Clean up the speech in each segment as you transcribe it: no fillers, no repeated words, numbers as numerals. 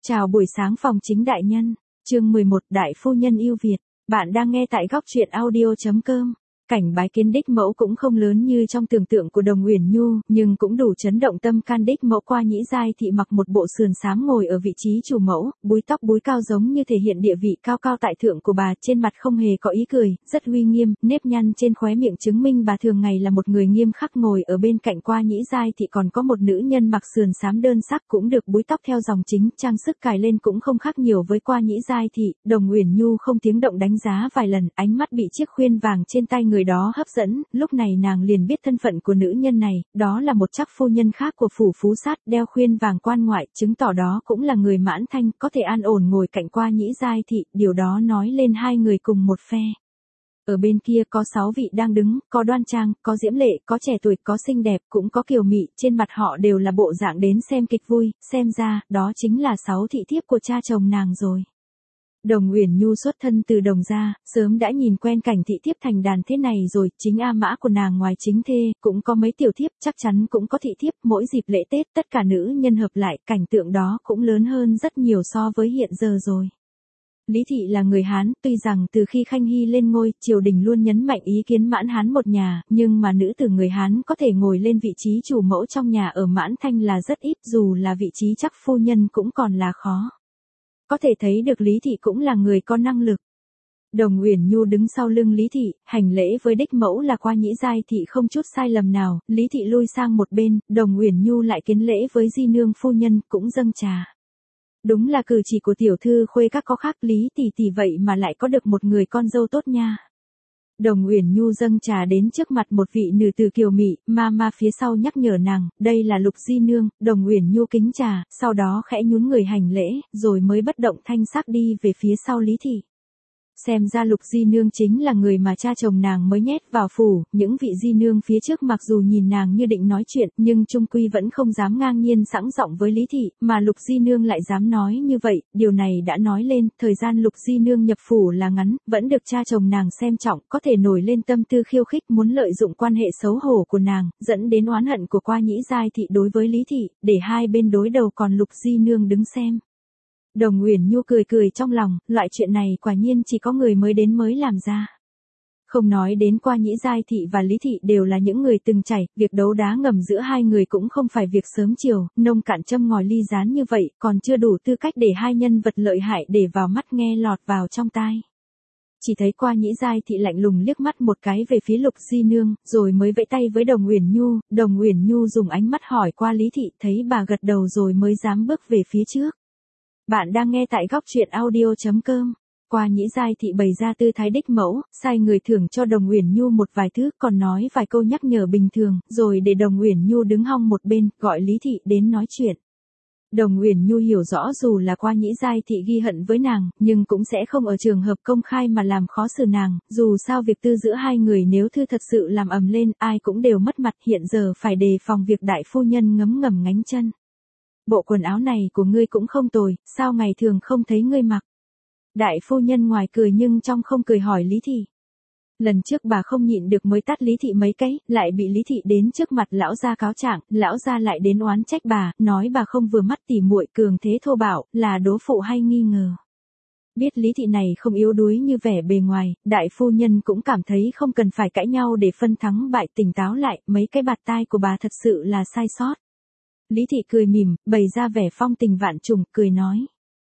Chào buổi sáng phòng chính đại nhân, chương 11 Đại phu nhân yêu Việt, bạn đang nghe tại góc truyện audio.com. Cảnh bái kiến đích mẫu cũng không lớn như trong tưởng tượng của Đồng Uyển Nhu, nhưng cũng đủ chấn động tâm can. Đích mẫu Qua Nhĩ Giai thị mặc một bộ sườn xám ngồi ở vị trí chủ mẫu, búi tóc búi cao giống như thể hiện địa vị cao cao tại thượng của bà, trên mặt không hề có ý cười, rất uy nghiêm, nếp nhăn trên khóe miệng chứng minh bà thường ngày là một người nghiêm khắc. Ngồi ở bên cạnh Qua Nhĩ Giai thị còn có một nữ nhân mặc sườn xám đơn sắc, cũng được búi tóc theo dòng chính, trang sức cài lên cũng không khác nhiều với Qua Nhĩ Giai thị. Đồng Uyển Nhu không tiếng động đánh giá vài lần, ánh mắt bị chiếc khuyên vàng trên tay người đó hấp dẫn, lúc này nàng liền biết thân phận của nữ nhân này, đó là một chắc phu nhân khác của phủ Phú Sát, đeo khuyên vàng quan ngoại, chứng tỏ đó cũng là người Mãn Thanh, có thể an ổn ngồi cạnh Qua Nhĩ Giai thị, điều đó nói lên hai người cùng một phe. Ở bên kia có 6 vị đang đứng, có đoan trang, có diễm lệ, có trẻ tuổi, có xinh đẹp, cũng có kiều mị, trên mặt họ đều là bộ dạng đến xem kịch vui, xem ra, đó chính là 6 thị thiếp của cha chồng nàng rồi. Đồng Uyển Nhu xuất thân từ Đồng gia, sớm đã nhìn quen cảnh thị thiếp thành đàn thế này rồi, chính A Mã của nàng ngoài chính thê, cũng có mấy tiểu thiếp, chắc chắn cũng có thị thiếp, mỗi dịp lễ Tết tất cả nữ nhân hợp lại, cảnh tượng đó cũng lớn hơn rất nhiều so với hiện giờ rồi. Lý thị là người Hán, tuy rằng từ khi Khanh Hy lên ngôi, triều đình luôn nhấn mạnh ý kiến Mãn Hán một nhà, nhưng mà nữ tử người Hán có thể ngồi lên vị trí chủ mẫu trong nhà ở Mãn Thanh là rất ít, dù là vị trí chắc phu nhân cũng còn là khó. Có thể thấy được Lý thị cũng là người có năng lực. Đồng Uyển Nhu đứng sau lưng Lý thị, hành lễ với đích mẫu là Qua Nhĩ Giai thị không chút sai lầm nào, Lý thị lui sang một bên, Đồng Uyển Nhu lại kiến lễ với di nương phu nhân, cũng dâng trà. Đúng là cử chỉ của tiểu thư khuê các có khác, Lý tỷ tỷ vậy mà lại có được một người con dâu tốt nha. Đồng Uyển Nhu dâng trà đến trước mặt một vị nữ tử kiều mị, ma phía sau nhắc nhở nàng, đây là Lục di nương. Đồng Uyển Nhu kính trà, sau đó khẽ nhún người hành lễ, rồi mới bất động thanh sắc đi về phía sau Lý thị. Xem ra Lục di nương chính là người mà cha chồng nàng mới nhét vào phủ, những vị di nương phía trước mặc dù nhìn nàng như định nói chuyện, nhưng chung quy vẫn không dám ngang nhiên sẵn giọng với Lý thị, mà Lục di nương lại dám nói như vậy, điều này đã nói lên, thời gian Lục di nương nhập phủ là ngắn, vẫn được cha chồng nàng xem trọng, có thể nổi lên tâm tư khiêu khích muốn lợi dụng quan hệ xấu hổ của nàng, dẫn đến oán hận của Qua Nhĩ Giai thị đối với Lý thị, để hai bên đối đầu còn Lục di nương đứng xem. Đồng Uyển Nhu cười cười trong lòng, loại chuyện này quả nhiên chỉ có người mới đến mới làm ra. Không nói đến Qua Nhĩ Giai thị và Lý thị đều là những người từng trải, việc đấu đá ngầm giữa hai người cũng không phải việc sớm chiều, nông cạn châm ngòi ly gián như vậy, còn chưa đủ tư cách để hai nhân vật lợi hại để vào mắt nghe lọt vào trong tai. Chỉ thấy Qua Nhĩ Giai thị lạnh lùng liếc mắt một cái về phía Lục di nương, rồi mới vẫy tay với Đồng Uyển Nhu, Đồng Uyển Nhu dùng ánh mắt hỏi qua Lý thị, thấy bà gật đầu rồi mới dám bước về phía trước. Bạn đang nghe tại góc truyện audio.com. Qua Nhĩ Giai thị bày ra tư thái đích mẫu, sai người thưởng cho Đồng Uyển Nhu một vài thứ, còn nói vài câu nhắc nhở bình thường, rồi để Đồng Uyển Nhu đứng hong một bên, gọi Lý thị đến nói chuyện. Đồng Uyển Nhu hiểu rõ dù là Qua Nhĩ Giai thị ghi hận với nàng, nhưng cũng sẽ không ở trường hợp công khai mà làm khó xử nàng, dù sao việc tư giữa hai người nếu thư thật sự làm ầm lên, ai cũng đều mất mặt, hiện giờ phải đề phòng việc đại phu nhân ngấm ngầm ngánh chân. Bộ quần áo này của ngươi cũng không tồi, sao ngày thường không thấy ngươi mặc? Đại phu nhân ngoài cười nhưng trong không cười hỏi Lý thị. Lần trước bà không nhịn được mới tát Lý thị mấy cái, lại bị Lý thị đến trước mặt lão gia cáo trạng, lão gia lại đến oán trách bà, nói bà không vừa mắt tỉ muội, cường thế thô bạo, là đố phụ hay nghi ngờ. Biết Lý thị này không yếu đuối như vẻ bề ngoài, đại phu nhân cũng cảm thấy không cần phải cãi nhau để phân thắng bại, tỉnh táo lại, mấy cái bạt tai của bà thật sự là sai sót. Lý thị cười mỉm, bày ra vẻ phong tình vạn trùng, cười nói.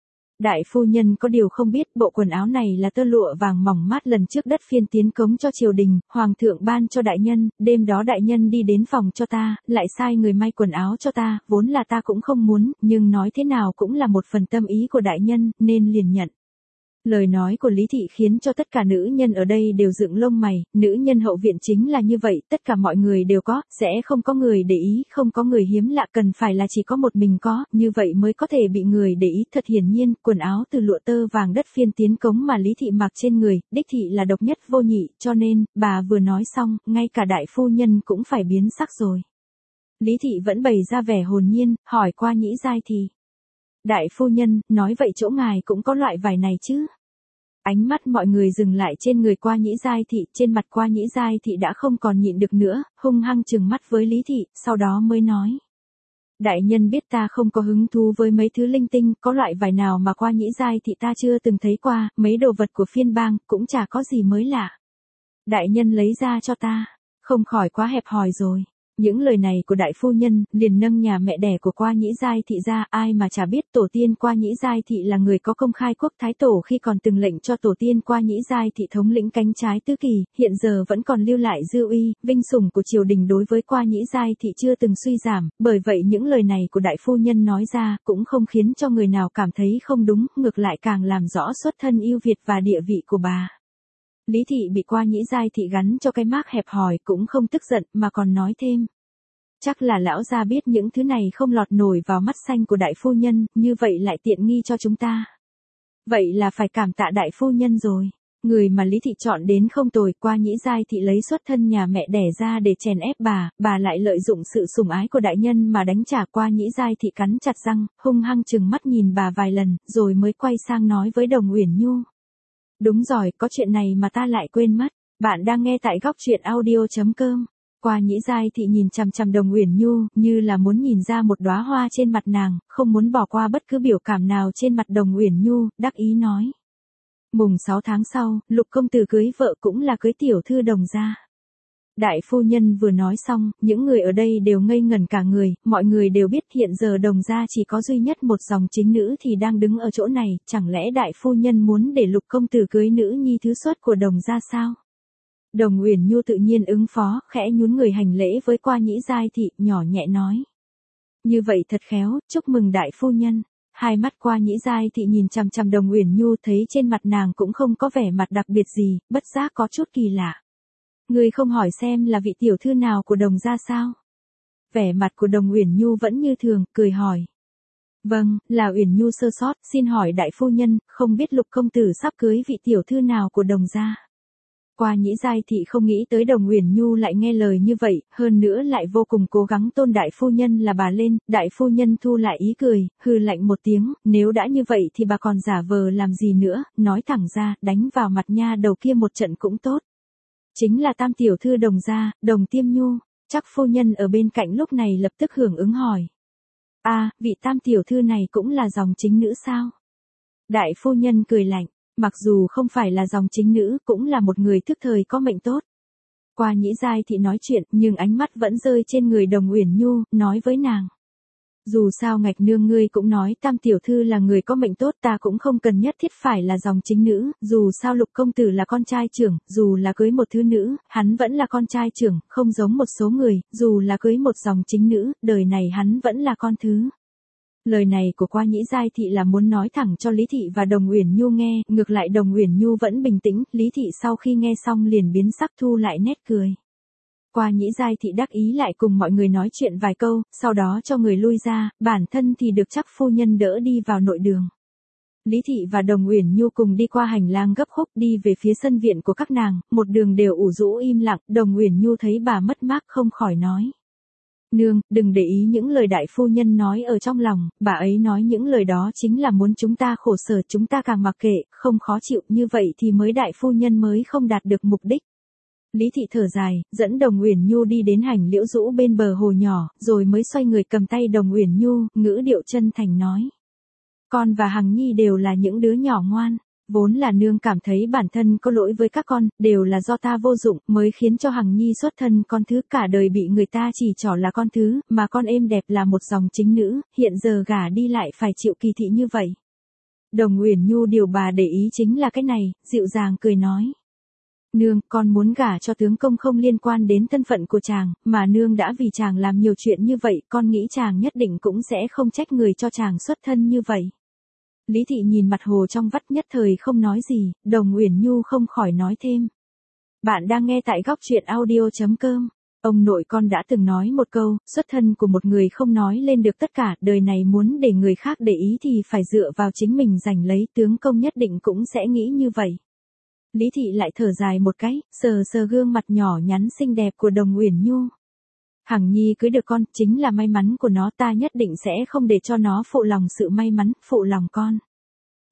Đại phu nhân có điều không biết, bộ quần áo này là tơ lụa vàng mỏng mát lần trước đất phiên tiến cống cho triều đình, hoàng thượng ban cho đại nhân, đêm đó đại nhân đi đến phòng cho ta, lại sai người may quần áo cho ta, vốn là ta cũng không muốn, nhưng nói thế nào cũng là một phần tâm ý của đại nhân, nên liền nhận. Lời nói của Lý thị khiến cho tất cả nữ nhân ở đây đều dựng lông mày, nữ nhân hậu viện chính là như vậy, tất cả mọi người đều có, sẽ không có người để ý, không có người hiếm lạ, cần phải là chỉ có một mình có, như vậy mới có thể bị người để ý. Thật hiển nhiên, quần áo từ lụa tơ vàng đất phiên tiến cống mà Lý thị mặc trên người, đích thị là độc nhất vô nhị, cho nên, bà vừa nói xong, ngay cả đại phu nhân cũng phải biến sắc rồi. Lý thị vẫn bày ra vẻ hồn nhiên, hỏi Qua Nhĩ Giai thị. Đại phu nhân, nói vậy chỗ ngài cũng có loại vải này chứ? Ánh mắt mọi người dừng lại trên người Qua Nhĩ Giai thị, trên mặt Qua Nhĩ Giai thị đã không còn nhịn được nữa, hung hăng trừng mắt với Lý thị, sau đó mới nói. Đại nhân biết ta không có hứng thú với mấy thứ linh tinh, có loại vải nào mà qua nhĩ giai thị ta chưa từng thấy qua, mấy đồ vật của phiên bang, cũng chả có gì mới lạ. Đại nhân lấy ra cho ta, không khỏi quá hẹp hòi rồi. Những lời này của đại phu nhân, liền nâng nhà mẹ đẻ của qua nhĩ giai thị ra, ai mà chả biết tổ tiên qua nhĩ giai thị là người có công khai quốc thái tổ khi còn từng lệnh cho tổ tiên qua nhĩ giai thị thống lĩnh cánh trái tứ kỳ, hiện giờ vẫn còn lưu lại dư uy, vinh sủng của triều đình đối với qua nhĩ giai thị chưa từng suy giảm, bởi vậy những lời này của đại phu nhân nói ra, cũng không khiến cho người nào cảm thấy không đúng, ngược lại càng làm rõ xuất thân ưu việt và địa vị của bà. Lý thị bị qua nhĩ giai thị gắn cho cái mác hẹp hòi cũng không tức giận mà còn nói thêm. Chắc là lão gia biết những thứ này không lọt nổi vào mắt xanh của đại phu nhân, như vậy lại tiện nghi cho chúng ta. Vậy là phải cảm tạ đại phu nhân rồi. Người mà Lý thị chọn đến không tồi, qua nhĩ giai thị lấy xuất thân nhà mẹ đẻ ra để chèn ép bà lại lợi dụng sự sủng ái của đại nhân mà đánh trả. Qua nhĩ giai thị cắn chặt răng, hung hăng chừng mắt nhìn bà vài lần, rồi mới quay sang nói với Đồng Uyển Nhu. Đúng rồi, có chuyện này mà ta lại quên mất. Bạn đang nghe tại góc truyện audio.com. Qua nhĩ giai thị nhìn chằm chằm Đồng Uyển Nhu, như là muốn nhìn ra một đóa hoa trên mặt nàng, không muốn bỏ qua bất cứ biểu cảm nào trên mặt Đồng Uyển Nhu, đắc ý nói. Mùng 6 tháng sau, Lục công tử cưới vợ cũng là cưới tiểu thư Đồng gia. Đại phu nhân vừa nói xong, những người ở đây đều ngây ngẩn cả người, mọi người đều biết hiện giờ Đồng gia chỉ có duy nhất một dòng chính nữ thì đang đứng ở chỗ này, chẳng lẽ đại phu nhân muốn để Lục công tử cưới nữ nhi thứ xuất của Đồng gia sao? Đồng Uyển Nhu tự nhiên ứng phó, khẽ nhún người hành lễ với qua nhĩ giai thị, nhỏ nhẹ nói. Như vậy thật khéo, chúc mừng đại phu nhân. Hai mắt qua nhĩ giai thị nhìn chằm chằm Đồng Uyển Nhu, thấy trên mặt nàng cũng không có vẻ mặt đặc biệt gì, bất giác có chút kỳ lạ. Người không hỏi xem là vị tiểu thư nào của Đồng gia sao? Vẻ mặt của Đồng Uyển Nhu vẫn như thường, cười hỏi. Vâng, là Uyển Nhu sơ sót, xin hỏi đại phu nhân, không biết Lục công tử sắp cưới vị tiểu thư nào của Đồng gia? Qua nhĩ giai thị không nghĩ tới Đồng Uyển Nhu lại nghe lời như vậy, hơn nữa lại vô cùng cố gắng tôn đại phu nhân là bà lên, đại phu nhân thu lại ý cười, hừ lạnh một tiếng, nếu đã như vậy thì bà còn giả vờ làm gì nữa, nói thẳng ra, đánh vào mặt nha đầu kia một trận cũng tốt. Chính là tam tiểu thư Đồng gia, Đồng Tiêm Nhu, chắc phu nhân ở bên cạnh lúc này lập tức hưởng ứng hỏi. Vị tam tiểu thư này cũng là dòng chính nữ sao? Đại phu nhân cười lạnh. Mặc dù không phải là dòng chính nữ, cũng là một người thức thời có mệnh tốt. Qua nhĩ giai thị nói chuyện, nhưng ánh mắt vẫn rơi trên người Đồng Uyển Nhu, nói với nàng. Dù sao ngạch nương ngươi cũng nói tam tiểu thư là người có mệnh tốt, ta cũng không cần nhất thiết phải là dòng chính nữ, dù sao Lục công tử là con trai trưởng, dù là cưới một thứ nữ, hắn vẫn là con trai trưởng, không giống một số người, dù là cưới một dòng chính nữ, đời này hắn vẫn là con thứ. Lời này của qua nhĩ giai thị là muốn nói thẳng cho Lý thị và Đồng Uyển Nhu nghe, ngược lại Đồng Uyển Nhu vẫn bình tĩnh, Lý thị sau khi nghe xong liền biến sắc thu lại nét cười. Qua nhĩ giai thị đắc ý lại cùng mọi người nói chuyện vài câu, sau đó cho người lui ra, bản thân thì được chắc phu nhân đỡ đi vào nội đường. Lý thị và Đồng Uyển Nhu cùng đi qua hành lang gấp khúc đi về phía sân viện của các nàng, một đường đều ủ rũ im lặng, Đồng Uyển Nhu thấy bà mất mát không khỏi nói. Nương, đừng để ý những lời đại phu nhân nói ở trong lòng, bà ấy nói những lời đó chính là muốn chúng ta khổ sở, chúng ta càng mặc kệ, không khó chịu, như vậy thì đại phu nhân mới không đạt được mục đích. Lý thị thở dài, dẫn Đồng Uyển Nhu đi đến hành liễu rũ bên bờ hồ nhỏ, rồi mới xoay người cầm tay Đồng Uyển Nhu, ngữ điệu chân thành nói. Con và Hằng Nhi đều là những đứa nhỏ ngoan. Vốn là nương cảm thấy bản thân có lỗi với các con, đều là do ta vô dụng, mới khiến cho Hằng Nhi xuất thân con thứ, cả đời bị người ta chỉ trỏ là con thứ, mà con êm đẹp là một dòng chính nữ, hiện giờ gả đi lại phải chịu kỳ thị như vậy. Đồng Uyển Nhu điều bà để ý chính là cái này, dịu dàng cười nói. Nương, con muốn gả cho tướng công không liên quan đến thân phận của chàng, mà nương đã vì chàng làm nhiều chuyện như vậy, con nghĩ chàng nhất định cũng sẽ không trách người cho chàng xuất thân như vậy. Lý thị nhìn mặt hồ trong vắt nhất thời không nói gì, Đồng Uyển Nhu không khỏi nói thêm. Bạn đang nghe tại góc truyện audio.com. Ông nội con đã từng nói một câu, xuất thân của một người không nói lên được tất cả, đời này muốn để người khác để ý thì phải dựa vào chính mình giành lấy, tướng công nhất định cũng sẽ nghĩ như vậy. Lý thị lại thở dài một cái, sờ sờ gương mặt nhỏ nhắn xinh đẹp của Đồng Uyển Nhu. Hằng Nhi cưới được con, chính là may mắn của nó, ta nhất định sẽ không để cho nó phụ lòng sự may mắn, phụ lòng con.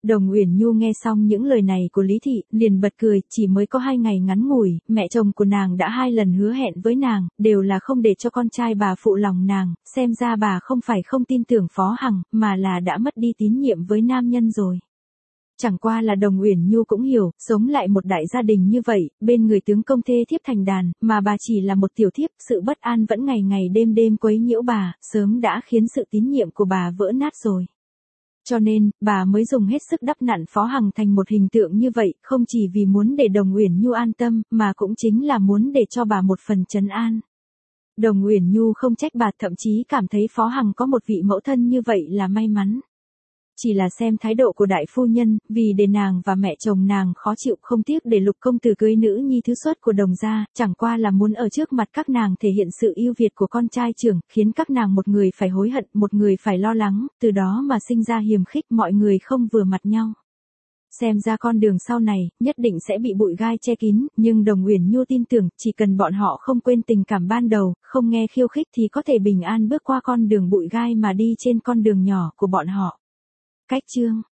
Đồng Uyển Nhu nghe xong những lời này của Lý Thị, liền bật cười, chỉ mới có 2 ngày ngắn ngủi, mẹ chồng của nàng đã 2 lần hứa hẹn với nàng, đều là không để cho con trai bà phụ lòng nàng, xem ra bà không phải không tin tưởng Phó Hằng, mà là đã mất đi tín nhiệm với nam nhân rồi. Chẳng qua là Đồng Uyển Nhu cũng hiểu, sống lại một đại gia đình như vậy, bên người tướng công thê thiếp thành đàn, mà bà chỉ là một tiểu thiếp, sự bất an vẫn ngày ngày đêm đêm quấy nhiễu bà, sớm đã khiến sự tín nhiệm của bà vỡ nát rồi. Cho nên, bà mới dùng hết sức đắp nặn Phó Hằng thành một hình tượng như vậy, không chỉ vì muốn để Đồng Uyển Nhu an tâm, mà cũng chính là muốn để cho bà một phần trấn an. Đồng Uyển Nhu không trách bà, thậm chí cảm thấy Phó Hằng có một vị mẫu thân như vậy là may mắn. Chỉ là xem thái độ của đại phu nhân, vì để nàng và mẹ chồng nàng khó chịu không tiếc để Lục công tử cưới nữ nhi thứ xuất của Đồng gia, chẳng qua là muốn ở trước mặt các nàng thể hiện sự ưu việt của con trai trưởng, khiến các nàng một người phải hối hận, một người phải lo lắng, từ đó mà sinh ra hiềm khích, mọi người không vừa mặt nhau. Xem ra con đường sau này, nhất định sẽ bị bụi gai che kín, nhưng Đồng Uyển Nhu tin tưởng, chỉ cần bọn họ không quên tình cảm ban đầu, không nghe khiêu khích thì có thể bình an bước qua con đường bụi gai mà đi trên con đường nhỏ của bọn họ. Cách chương